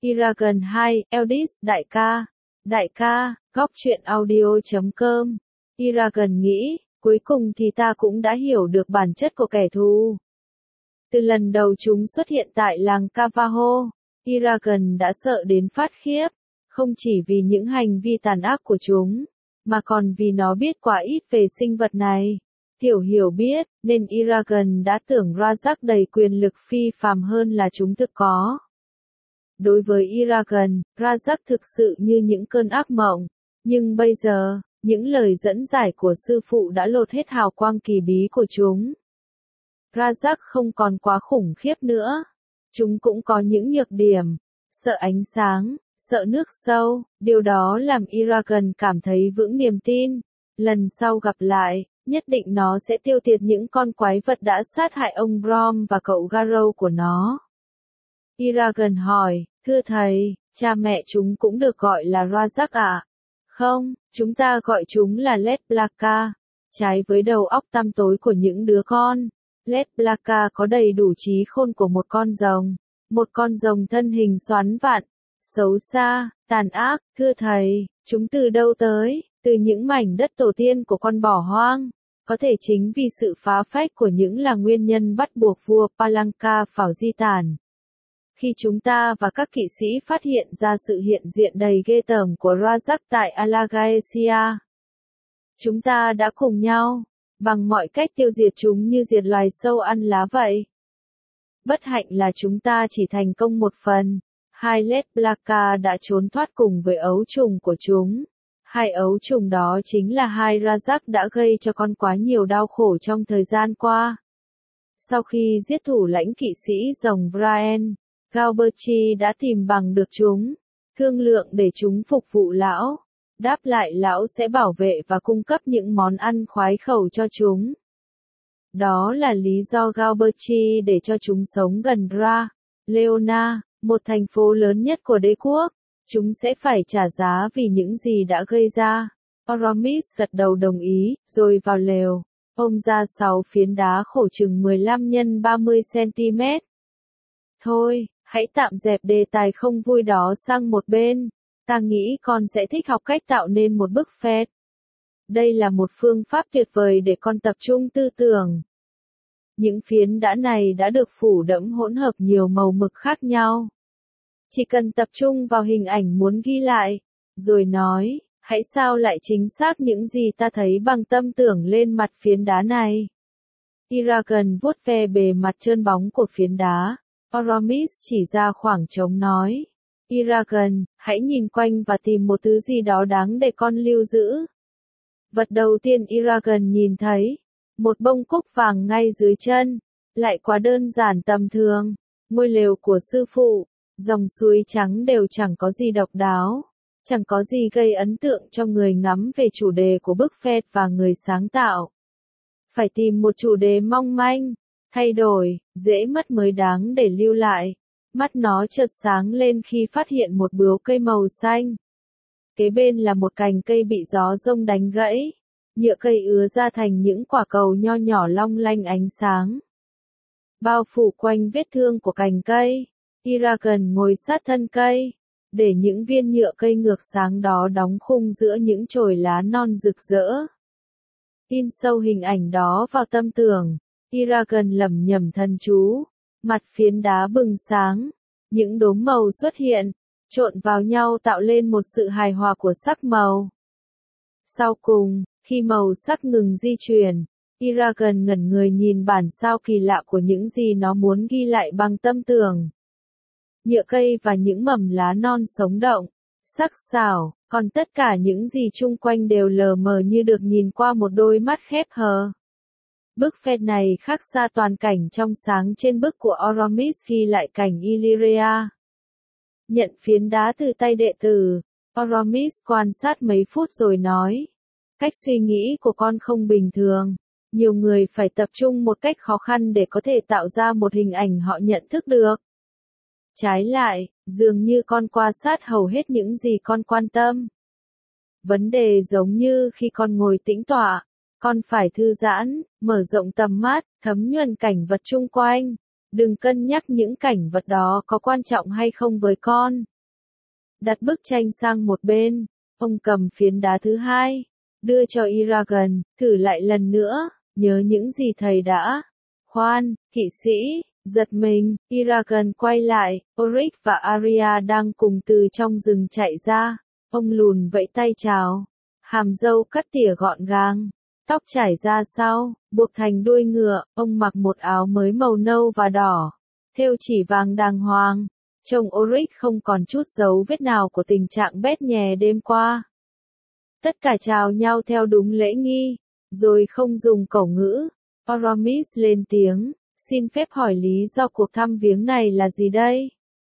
Eragon 2, Eldis, đại ca, góc truyện audio.com. Eragon nghĩ, cuối cùng thì ta cũng đã hiểu được bản chất của kẻ thù. Từ lần đầu chúng xuất hiện tại làng Cavaho, Eragon đã sợ đến phát khiếp, không chỉ vì những hành vi tàn ác của chúng, mà còn vì nó biết quá ít về sinh vật này. Tiểu hiểu biết, nên Eragon đã tưởng Rajak đầy quyền lực phi phàm hơn là chúng thực có. Đối với Eragon, Rajak thực sự như những cơn ác mộng, nhưng bây giờ, những lời dẫn giải của sư phụ đã lột hết hào quang kỳ bí của chúng. Rajak không còn quá khủng khiếp nữa. Chúng cũng có những nhược điểm, sợ ánh sáng, sợ nước sâu, điều đó làm Eragon cảm thấy vững niềm tin. Lần sau gặp lại, nhất định nó sẽ tiêu diệt những con quái vật đã sát hại ông Brom và cậu Garrow của nó. Eragon hỏi, thưa thầy, cha mẹ chúng cũng được gọi là Rajak ạ? Không, chúng ta gọi chúng là Led Blaka. Trái với đầu óc tăm tối của những đứa con, Led Blaka có đầy đủ trí khôn của một con rồng thân hình xoắn vặn, xấu xa, tàn ác. Thưa thầy, chúng từ đâu tới? Từ những mảnh đất tổ tiên của con bỏ hoang. Có thể chính vì sự phá phách của những là nguyên nhân bắt buộc vua Palanca phải di tản. Khi chúng ta và các kỵ sĩ phát hiện ra sự hiện diện đầy ghê tởm của Rajak tại Alagaesia, chúng ta đã cùng nhau, bằng mọi cách tiêu diệt chúng như diệt loài sâu ăn lá vậy. Bất hạnh là chúng ta chỉ thành công một phần. Hai Led Blaka đã trốn thoát cùng với ấu trùng của chúng. Hai ấu trùng đó chính là hai Rajak đã gây cho con quá nhiều đau khổ trong thời gian qua. Sau khi giết thủ lãnh kỵ sĩ rồng Brian, Galberti đã tìm bằng được chúng, thương lượng để chúng phục vụ lão. Đáp lại lão sẽ bảo vệ và cung cấp những món ăn khoái khẩu cho chúng. Đó là lý do Galberti để cho chúng sống gần Ra, Leona, một thành phố lớn nhất của đế quốc. Chúng sẽ phải trả giá vì những gì đã gây ra. Aramis gật đầu đồng ý, rồi vào lều. Ôm ra 6 phiến đá khổ chừng 15 x 30 cm. Thôi, hãy tạm dẹp đề tài không vui đó sang một bên. Ta nghĩ con sẽ thích học cách tạo nên một bức phét. Đây là một phương pháp tuyệt vời để con tập trung tư tưởng. Những phiến đá này đã được phủ đẫm hỗn hợp nhiều màu mực khác nhau. Chỉ cần tập trung vào hình ảnh muốn ghi lại, rồi nói, hãy sao lại chính xác những gì ta thấy bằng tâm tưởng lên mặt phiến đá này. Eragon vuốt ve bề mặt trơn bóng của phiến đá. Aramis chỉ ra khoảng trống nói. Eragon, hãy nhìn quanh và tìm một thứ gì đó đáng để con lưu giữ. Vật đầu tiên Eragon nhìn thấy, một bông cúc vàng ngay dưới chân, lại quá đơn giản tầm thường. Ngôi lều của sư phụ, dòng suối trắng đều chẳng có gì độc đáo, chẳng có gì gây ấn tượng cho người ngắm về chủ đề của bức phét và người sáng tạo. Phải tìm một chủ đề mong manh, thay đổi, dễ mất mới đáng để lưu lại. Mắt nó chợt sáng lên khi phát hiện một bướu cây màu xanh. Kế bên là một cành cây bị gió rông đánh gãy. Nhựa cây ứa ra thành những quả cầu nho nhỏ long lanh ánh sáng. Bao phủ quanh vết thương của cành cây, Eragon ngồi sát thân cây, để những viên nhựa cây ngược sáng đó đóng khung giữa những chồi lá non rực rỡ. In sâu hình ảnh đó vào tâm tưởng, Eragon lẩm nhẩm thần chú, mặt phiến đá bừng sáng, những đốm màu xuất hiện, trộn vào nhau tạo lên một sự hài hòa của sắc màu. Sau cùng, khi màu sắc ngừng di chuyển, Eragon ngẩn người nhìn bản sao kỳ lạ của những gì nó muốn ghi lại bằng tâm tưởng. Nhựa cây và những mầm lá non sống động, sắc sảo, còn tất cả những gì chung quanh đều lờ mờ như được nhìn qua một đôi mắt khép hờ. Bức phét này khác xa toàn cảnh trong sáng trên bức của Aramis ghi lại cảnh Illyria. Nhận phiến đá từ tay đệ tử, Aramis quan sát mấy phút rồi nói. Cách suy nghĩ của con không bình thường. Nhiều người phải tập trung một cách khó khăn để có thể tạo ra một hình ảnh họ nhận thức được. Trái lại, dường như con quan sát hầu hết những gì con quan tâm. Vấn đề giống như khi con ngồi tĩnh tọa, con phải thư giãn, mở rộng tầm mắt, thấm nhuần cảnh vật chung quanh. Đừng cân nhắc những cảnh vật đó có quan trọng hay không với con. đặt bức tranh sang một bên, ông cầm phiến đá thứ hai, đưa cho Eragon, thử lại lần nữa, nhớ những gì thầy đã. Khoan, kỵ sĩ, giật mình, Eragon quay lại, Oryx và Arya đang cùng từ trong rừng chạy ra, ông lùn vẫy tay chào, hàm râu cắt tỉa gọn gàng, tóc trải ra sau, buộc thành đuôi ngựa, ông mặc một áo mới màu nâu và đỏ, thêu chỉ vàng đàng hoàng, trông Oryx không còn chút dấu vết nào của tình trạng bét nhè đêm qua. Tất cả chào nhau theo đúng lễ nghi, rồi không dùng cẩu ngữ. Aramis lên tiếng, xin phép hỏi lý do cuộc thăm viếng này là gì đây?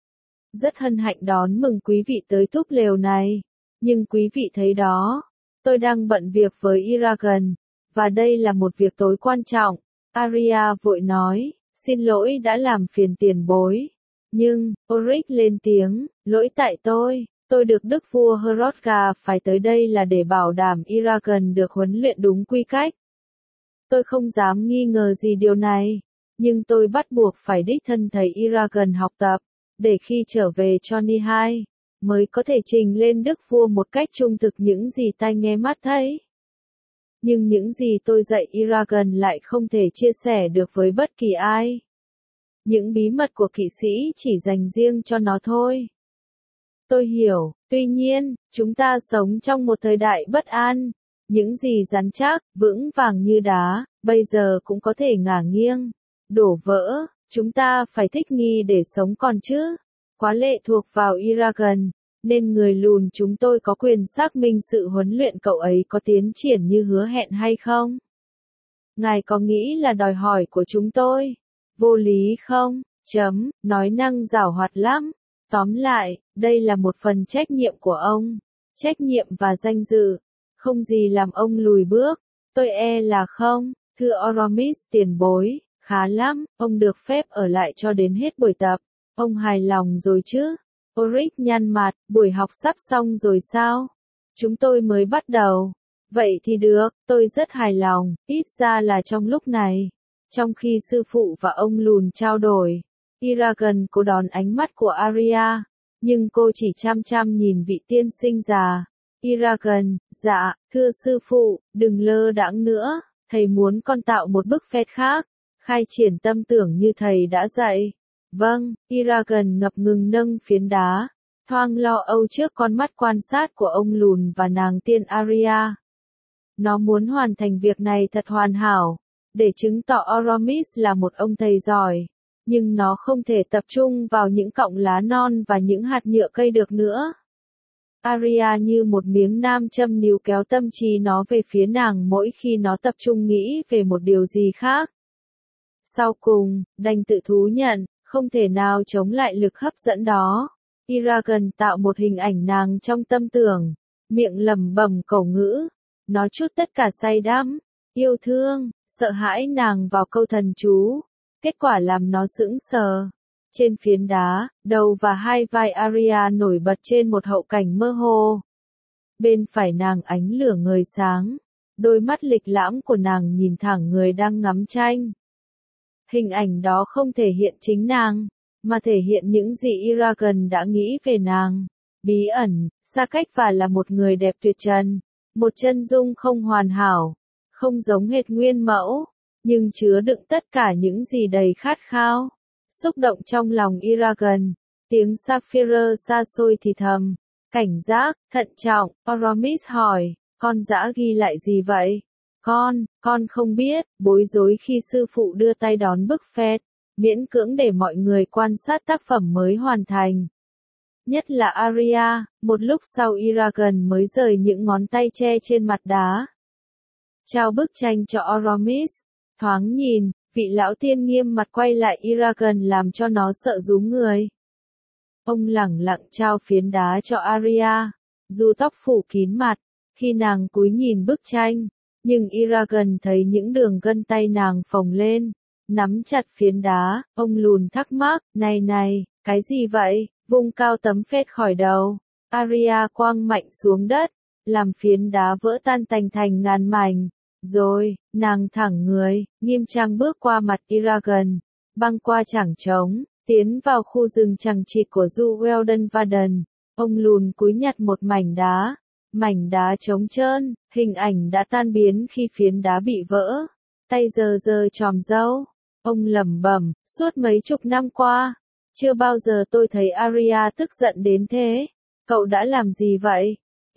Rất hân hạnh đón mừng quý vị tới túp lều này, nhưng quý vị thấy đó, tôi đang bận việc với Eragon, và đây là một việc tối quan trọng. Arya vội nói, xin lỗi đã làm phiền tiền bối. Nhưng, Oryx lên tiếng, lỗi tại tôi được đức vua Hrothgar phải tới đây là để bảo đảm Eragon được huấn luyện đúng quy cách. Tôi không dám nghi ngờ gì điều này, nhưng tôi bắt buộc phải đích thân thấy Eragon học tập, để khi trở về cho Nihai, mới có thể trình lên đức vua một cách trung thực những gì tai nghe mắt thấy. Nhưng những gì tôi dạy Eragon lại không thể chia sẻ được với bất kỳ ai. Những bí mật của kỵ sĩ chỉ dành riêng cho nó thôi. Tôi hiểu, tuy nhiên, chúng ta sống trong một thời đại bất an. Những gì rắn chắc, vững vàng như đá, bây giờ cũng có thể ngả nghiêng, đổ vỡ. Chúng ta phải thích nghi để sống còn chứ. Quá lệ thuộc vào Eragon, nên người lùn chúng tôi có quyền xác minh sự huấn luyện cậu ấy có tiến triển như hứa hẹn hay không. Ngài có nghĩ là đòi hỏi của chúng tôi vô lý không? Nói năng giảo hoạt lắm. Tóm lại, đây là một phần trách nhiệm của ông. Trách nhiệm và danh dự. Không gì làm ông lùi bước. Tôi e là không. Thưa Aramis tiền bối, khá lắm, ông được phép ở lại cho đến hết buổi tập. Ông hài lòng rồi chứ? Oryx nhăn mặt, buổi học sắp xong rồi sao? Chúng tôi mới bắt đầu. Vậy thì được, tôi rất hài lòng, ít ra là trong lúc này. Trong khi sư phụ và ông lùn trao đổi, Eragon cố đón ánh mắt của Arya, nhưng cô chỉ chăm chăm nhìn vị tiên sinh già. Eragon, dạ, thưa sư phụ, đừng lơ đãng nữa, thầy muốn con tạo một bức phét khác, khai triển tâm tưởng như thầy đã dạy. Vâng, Eragon ngập ngừng nâng phiến đá, thoáng lo âu trước con mắt quan sát của ông lùn và nàng tiên Arya. Nó muốn hoàn thành việc này thật hoàn hảo, để chứng tỏ Aramis là một ông thầy giỏi, nhưng nó không thể tập trung vào những cọng lá non và những hạt nhựa cây được nữa. Arya như một miếng nam châm níu kéo tâm trí nó về phía nàng mỗi khi nó tập trung nghĩ về một điều gì khác. Sau cùng, đành tự thú nhận, không thể nào chống lại lực hấp dẫn đó. Eragon tạo một hình ảnh nàng trong tâm tưởng, miệng lẩm bẩm cẩu ngữ, nói chút tất cả say đắm, yêu thương, sợ hãi nàng vào câu thần chú. Kết quả làm nó sững sờ. Trên phiến đá, đầu và hai vai Arya nổi bật trên một hậu cảnh mơ hồ. Bên phải nàng ánh lửa ngời sáng, đôi mắt lịch lãm của nàng nhìn thẳng người đang ngắm tranh. Hình ảnh đó không thể hiện chính nàng, mà thể hiện những gì Eragon đã nghĩ về nàng. Bí ẩn, xa cách và là một người đẹp tuyệt trần. Một chân dung không hoàn hảo, không giống hệt nguyên mẫu, nhưng chứa đựng tất cả những gì đầy khát khao. Xúc động trong lòng Eragon, tiếng Sapphire xa xôi thì thầm. Cảnh giác, thận trọng, Aramis hỏi, con dã ghi lại gì vậy? Con không biết, bối rối khi sư phụ đưa tay đón bức phét, miễn cưỡng để mọi người quan sát tác phẩm mới hoàn thành. Nhất là Arya, một lúc sau Eragon mới rời những ngón tay che trên mặt đá. Trao bức tranh cho Aramis, thoáng nhìn, vị lão tiên nghiêm mặt quay lại Eragon làm cho nó sợ rúm người. Ông lẳng lặng trao phiến đá cho Arya, dù tóc phủ kín mặt, khi nàng cúi nhìn bức tranh, nhưng Eragon thấy những đường gân tay nàng phồng lên, nắm chặt phiến đá, ông lùn thắc mắc, này, cái gì vậy, vung cao tấm phét khỏi đầu, Arya quăng mạnh xuống đất, làm phiến đá vỡ tan tành thành ngàn mảnh, rồi, nàng thẳng người, nghiêm trang bước qua mặt Eragon, băng qua chảng trống, tiến vào khu rừng chằng chịt của Du Weldon Varden. Ông lùn cúi nhặt một mảnh đá trống trơn, hình ảnh đã tan biến khi phiến đá bị vỡ. Tay giơ giơ chòm râu. Ông lẩm bẩm, suốt mấy chục năm qua, chưa bao giờ tôi thấy Arya tức giận đến thế. Cậu đã làm gì vậy?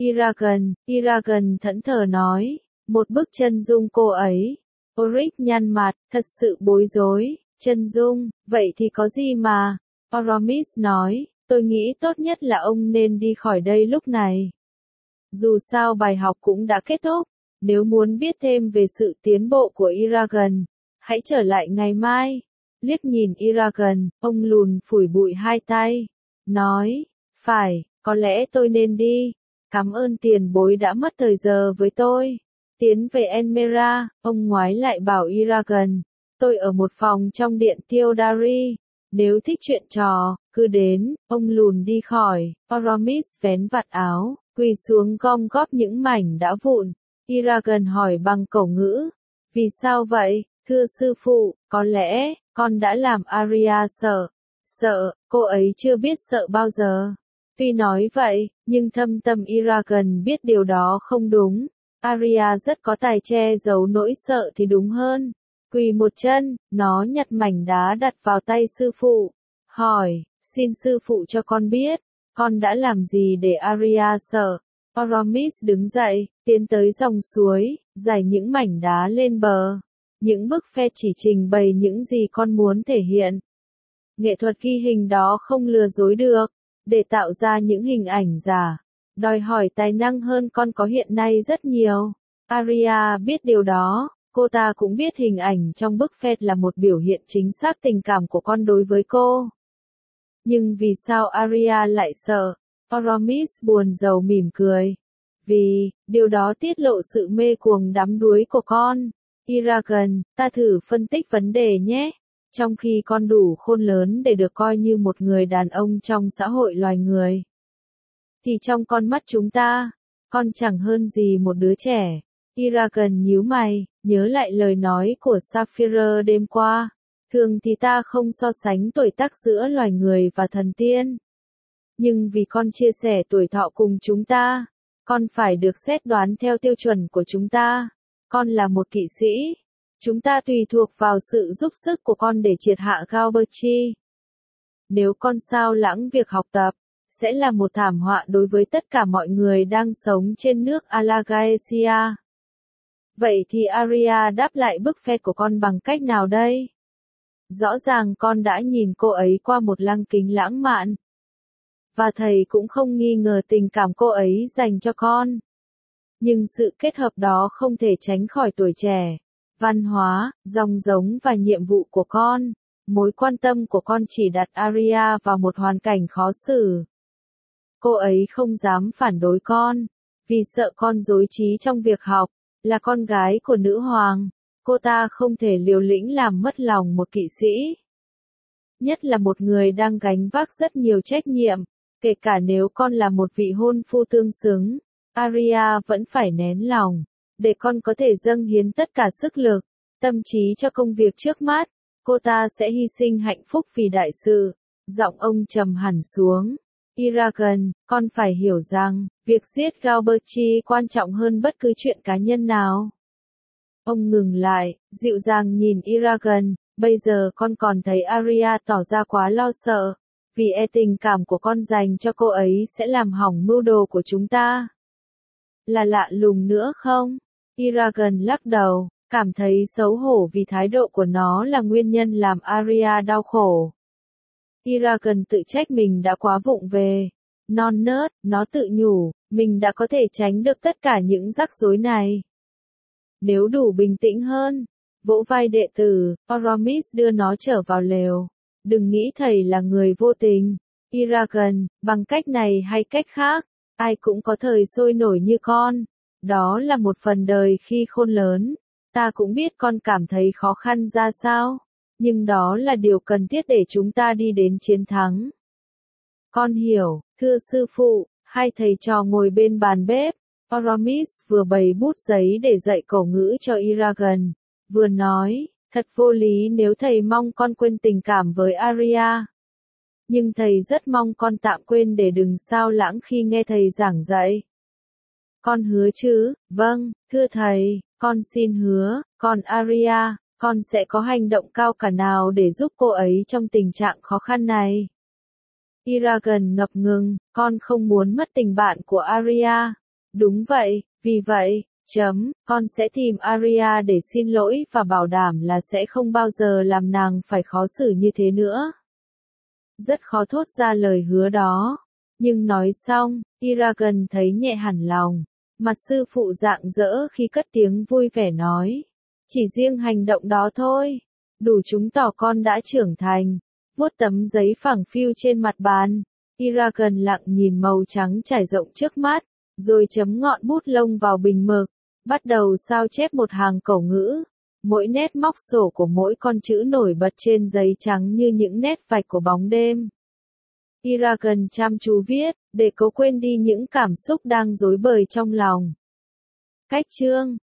Eragon thẫn thờ nói, một bức chân dung cô ấy. Oryx nhăn mặt, thật sự bối rối, chân dung, vậy thì có gì mà? Aramis nói, tôi nghĩ tốt nhất là ông nên đi khỏi đây lúc này. Dù sao bài học cũng đã kết thúc, nếu muốn biết thêm về sự tiến bộ của Eragon, hãy trở lại ngày mai. Liếc nhìn Eragon, ông lùn phủi bụi hai tay, nói, phải, có lẽ tôi nên đi. Cảm ơn tiền bối đã mất thời giờ với tôi. Tiến về Enmera, ông ngoái lại bảo Eragon, tôi ở một phòng trong điện Theodari. Nếu thích chuyện trò, cứ đến. Ông lùn đi khỏi. Aramis vén vạt áo, quỳ xuống gom góp những mảnh đã vụn. Eragon hỏi bằng cổ ngữ, vì sao vậy, thưa sư phụ? Có lẽ con đã làm Arya sợ. Cô ấy chưa biết sợ bao giờ. Tuy nói vậy, nhưng thâm tâm Eragon biết điều đó không đúng. Arya rất có tài che giấu nỗi sợ thì đúng hơn. Quỳ một chân, nó nhặt mảnh đá đặt vào tay sư phụ. Hỏi, xin sư phụ cho con biết, con đã làm gì để Arya sợ? Aramis đứng dậy, tiến tới dòng suối, giải những mảnh đá lên bờ. Những bức phe chỉ trình bày những gì con muốn thể hiện. Nghệ thuật ghi hình đó không lừa dối được, để tạo ra những hình ảnh giả. Đòi hỏi tài năng hơn con có hiện nay rất nhiều. Arya biết điều đó, cô ta cũng biết hình ảnh trong bức phét là một biểu hiện chính xác tình cảm của con đối với cô. Nhưng vì sao Arya lại sợ? Aramis buồn rầu mỉm cười. Vì, điều đó tiết lộ sự mê cuồng đắm đuối của con. Eragon, ta thử phân tích vấn đề nhé. Trong khi con đủ khôn lớn để được coi như một người đàn ông trong xã hội loài người, thì trong con mắt chúng ta, con chẳng hơn gì một đứa trẻ. Eragon nhíu mày, nhớ lại lời nói của Sapphire đêm qua. Thường thì ta không so sánh tuổi tác giữa loài người và thần tiên. Nhưng vì con chia sẻ tuổi thọ cùng chúng ta, con phải được xét đoán theo tiêu chuẩn của chúng ta. Con là một kỵ sĩ. Chúng ta tùy thuộc vào sự giúp sức của con để triệt hạ Galberchi. Nếu con sao lãng việc học tập, sẽ là một thảm họa đối với tất cả mọi người đang sống trên nước Alagaesia. Vậy thì Arya đáp lại bức phét của con bằng cách nào đây? Rõ ràng con đã nhìn cô ấy qua một lăng kính lãng mạn. Và thầy cũng không nghi ngờ tình cảm cô ấy dành cho con. Nhưng sự kết hợp đó không thể tránh khỏi tuổi trẻ, văn hóa, dòng giống và nhiệm vụ của con. Mối quan tâm của con chỉ đặt Arya vào một hoàn cảnh khó xử. Cô ấy không dám phản đối con, vì sợ con dối trí trong việc học. Là con gái của nữ hoàng, cô ta không thể liều lĩnh làm mất lòng một kỵ sĩ. Nhất là một người đang gánh vác rất nhiều trách nhiệm, kể cả nếu con là một vị hôn phu tương xứng. Arya vẫn phải nén lòng, để con có thể dâng hiến tất cả sức lực, tâm trí cho công việc trước mắt. Cô ta sẽ hy sinh hạnh phúc vì đại sự. Giọng ông trầm hẳn xuống. Eragon, con phải hiểu rằng, việc giết Galberchi quan trọng hơn bất cứ chuyện cá nhân nào. Ông ngừng lại, dịu dàng nhìn Eragon, bây giờ con còn thấy Arya tỏ ra quá lo sợ, vì tình cảm của con dành cho cô ấy sẽ làm hỏng mưu đồ của chúng ta. Là lạ lùng nữa không? Eragon lắc đầu, cảm thấy xấu hổ vì thái độ của nó là nguyên nhân làm Arya đau khổ. Eragon tự trách mình đã quá vụng về. Non nớt, nó tự nhủ, mình đã có thể tránh được tất cả những rắc rối này. Nếu đủ bình tĩnh hơn, vỗ vai đệ tử, Aramis đưa nó trở vào lều. Đừng nghĩ thầy là người vô tình. Eragon, bằng cách này hay cách khác, ai cũng có thời sôi nổi như con. Đó là một phần đời khi khôn lớn. Ta cũng biết con cảm thấy khó khăn ra sao. Nhưng đó là điều cần thiết để chúng ta đi đến chiến thắng. Con hiểu, thưa sư phụ. Hai thầy trò ngồi bên bàn bếp. Aramis vừa bày bút giấy để dạy cổ ngữ cho Eragon, vừa nói, thật vô lý nếu thầy mong con quên tình cảm với Arya. Nhưng thầy rất mong con tạm quên để đừng sao lãng khi nghe thầy giảng dạy. Con hứa chứ? Vâng, thưa thầy, con xin hứa, còn Aria, con sẽ có hành động cao cả nào để giúp cô ấy trong tình trạng khó khăn này. Eragon ngập ngừng, con không muốn mất tình bạn của Aria. Đúng vậy, vì vậy, con sẽ tìm Aria để xin lỗi và bảo đảm là sẽ không bao giờ làm nàng phải khó xử như thế nữa. Rất khó thốt ra lời hứa đó. Nhưng nói xong, Eragon thấy nhẹ hẳn lòng. Mặt sư phụ rạng rỡ khi cất tiếng vui vẻ nói. Chỉ riêng hành động đó thôi. Đủ chứng tỏ con đã trưởng thành. Vuốt tấm giấy phẳng phiu trên mặt bàn. Eragon lặng nhìn màu trắng trải rộng trước mắt. Rồi chấm ngọn bút lông vào bình mực. Bắt đầu sao chép một hàng cầu ngữ. Mỗi nét móc sổ của mỗi con chữ nổi bật trên giấy trắng như những nét vạch của bóng đêm. Eragon chăm chú viết, để cố quên đi những cảm xúc đang rối bời trong lòng. Cách chương